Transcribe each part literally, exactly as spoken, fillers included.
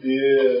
في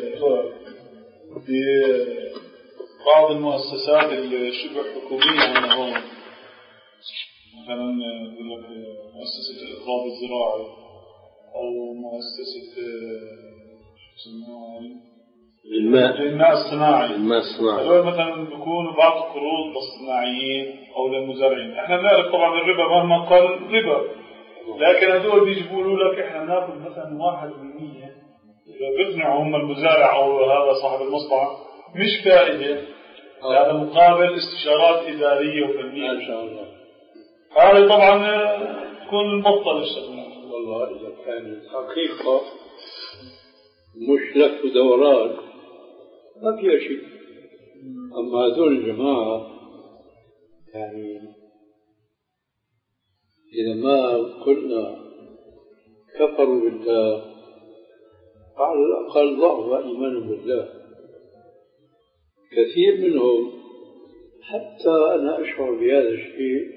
في بعض المؤسسات الشبه حكومية عندنا هون، مثلا يقول لك مؤسسة الإقراض الزراعي أو مؤسسة شو اسمها الماء الماء الصناعي. الماء الصناعي هذول مثلا بيكونوا بعض قروض للصناعيين أو للمزارعين. إحنا بنعرف طبعا الربا مهما قل ربا، لكن هذول بيجيبوا لك إحنا ناخذ مثلا واحد بالمية، بيقنعوا هم المزارع أو هذا صاحب المصنع مش فائدة، هذا مقابل استشارات إدارية وفنية إن شاء الله. هذا طبعا تكون مبطل الشغل. والله إذا كان الحقيقة مش لف ودوران ما فيها شيء. أما هذول الجماعة يعني إذا ما قلنا كفروا بالله على الأقل ضعف إيمانهم بالله. كثير منهم حتى أنا أشعر بهذا الشيء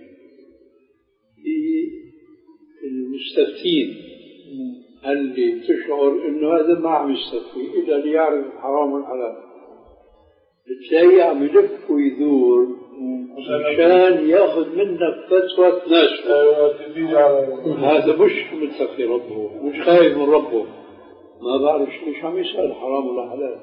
في المستفتين اللي تشعر إنه هذا ما عم يستفتي إلا ليعرف الحرام والحلال، بتلاقيه عم يلف ويدور عشان ياخذ منك فتوى تناسبه. هذا مش متقي ربه، مش خايف من ربه، ما بعرف ليش عم يسأل حرام ولا حلال.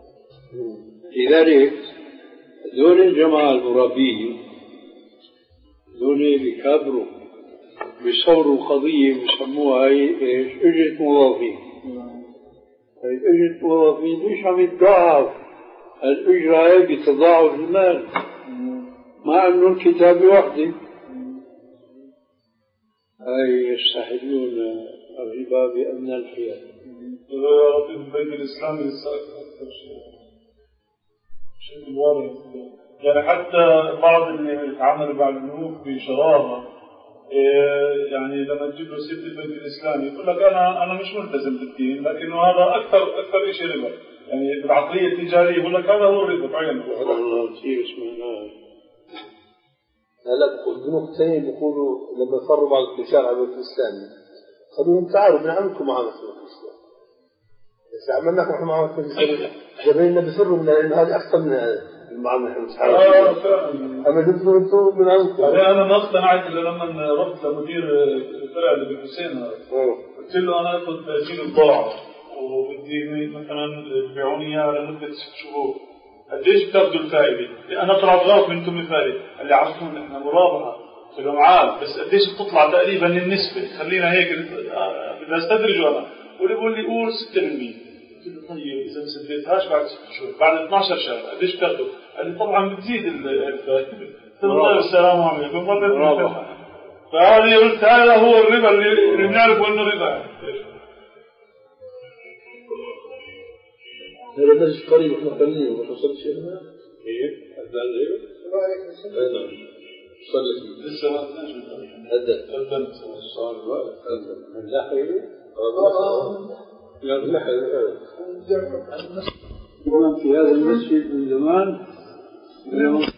لذلك دول الجماعة المرابين دول بيكابروا بيصوروا قضية بيسموها ايش؟ اجرة موظفين. هاي اجرة موظفين ليش عم يتضاعف؟ الأجرة هاي بتضاعف المال مع انه الكتابة وحدة. هاي يستحلون الربا بأن الحياة. البنك الإسلامي أكثر شيء شيء الوارد، يعني حتى بعض اللي يتعاملوا مع البنوك بشراهة، يعني لما تجيب له سيرة البنك الإسلامي يقول لك أنا أنا مش ملتزم بالدين، لكنه هذا أكثر أكثر شيء ربا، يعني بالعقلية التجارية يقول لك هذا هو الربا بعينه. والله كثير اسمه. هلا البنوك الثانية بيقولوا لما صاروا بعض التجار على البنك الإسلامي خلوهم تعالوا بنعملكم معاملة البنك الإسلامي. إذا عملناكم إحنا معاملة البنك الإسلامي جبيننا بفروا من لأن هذه أكثر من المعاملة المتحركة. آه فعلا. أما دكتور أنتوا بنعملكم. يعني أنا ما اقتنعت إلا لما رحت لمدير الفرع اللي بالحسين قلت له أنا أخذ تأجيل الضاعة وبدي مثلا تبيعوني إياها لمدة ست شهور، قديش بتاخذوا الفائدة؟ أنا طلعت غلط منكم الفائدة، اللي عرفتون إحنا مرابحة قلت له معاه بس قديش بتطلع تقريبا النسبة؟ خلينا هيك بدي أستدرج أنا. واللي بيقول لي قول ستة بالمية. قلت له طيب إذا ما سديتهاش بعد ست شهور بعد اثناشر شهر قديش بتاخذوا؟ قال لي طبعا بتزيد الفائدة. قلت له طيب السلام عليكم. فهذه قلت هذا هو الربا اللي بنعرفه إنه ربا. هذا درس قريب احنا قليل وما حصل شيء هنا. ايه أذان ليه؟ أذان صلي لسه ما أذناش أذان أذان صار الوقت أذان من لحية من لحية في هذا المسجد من زمان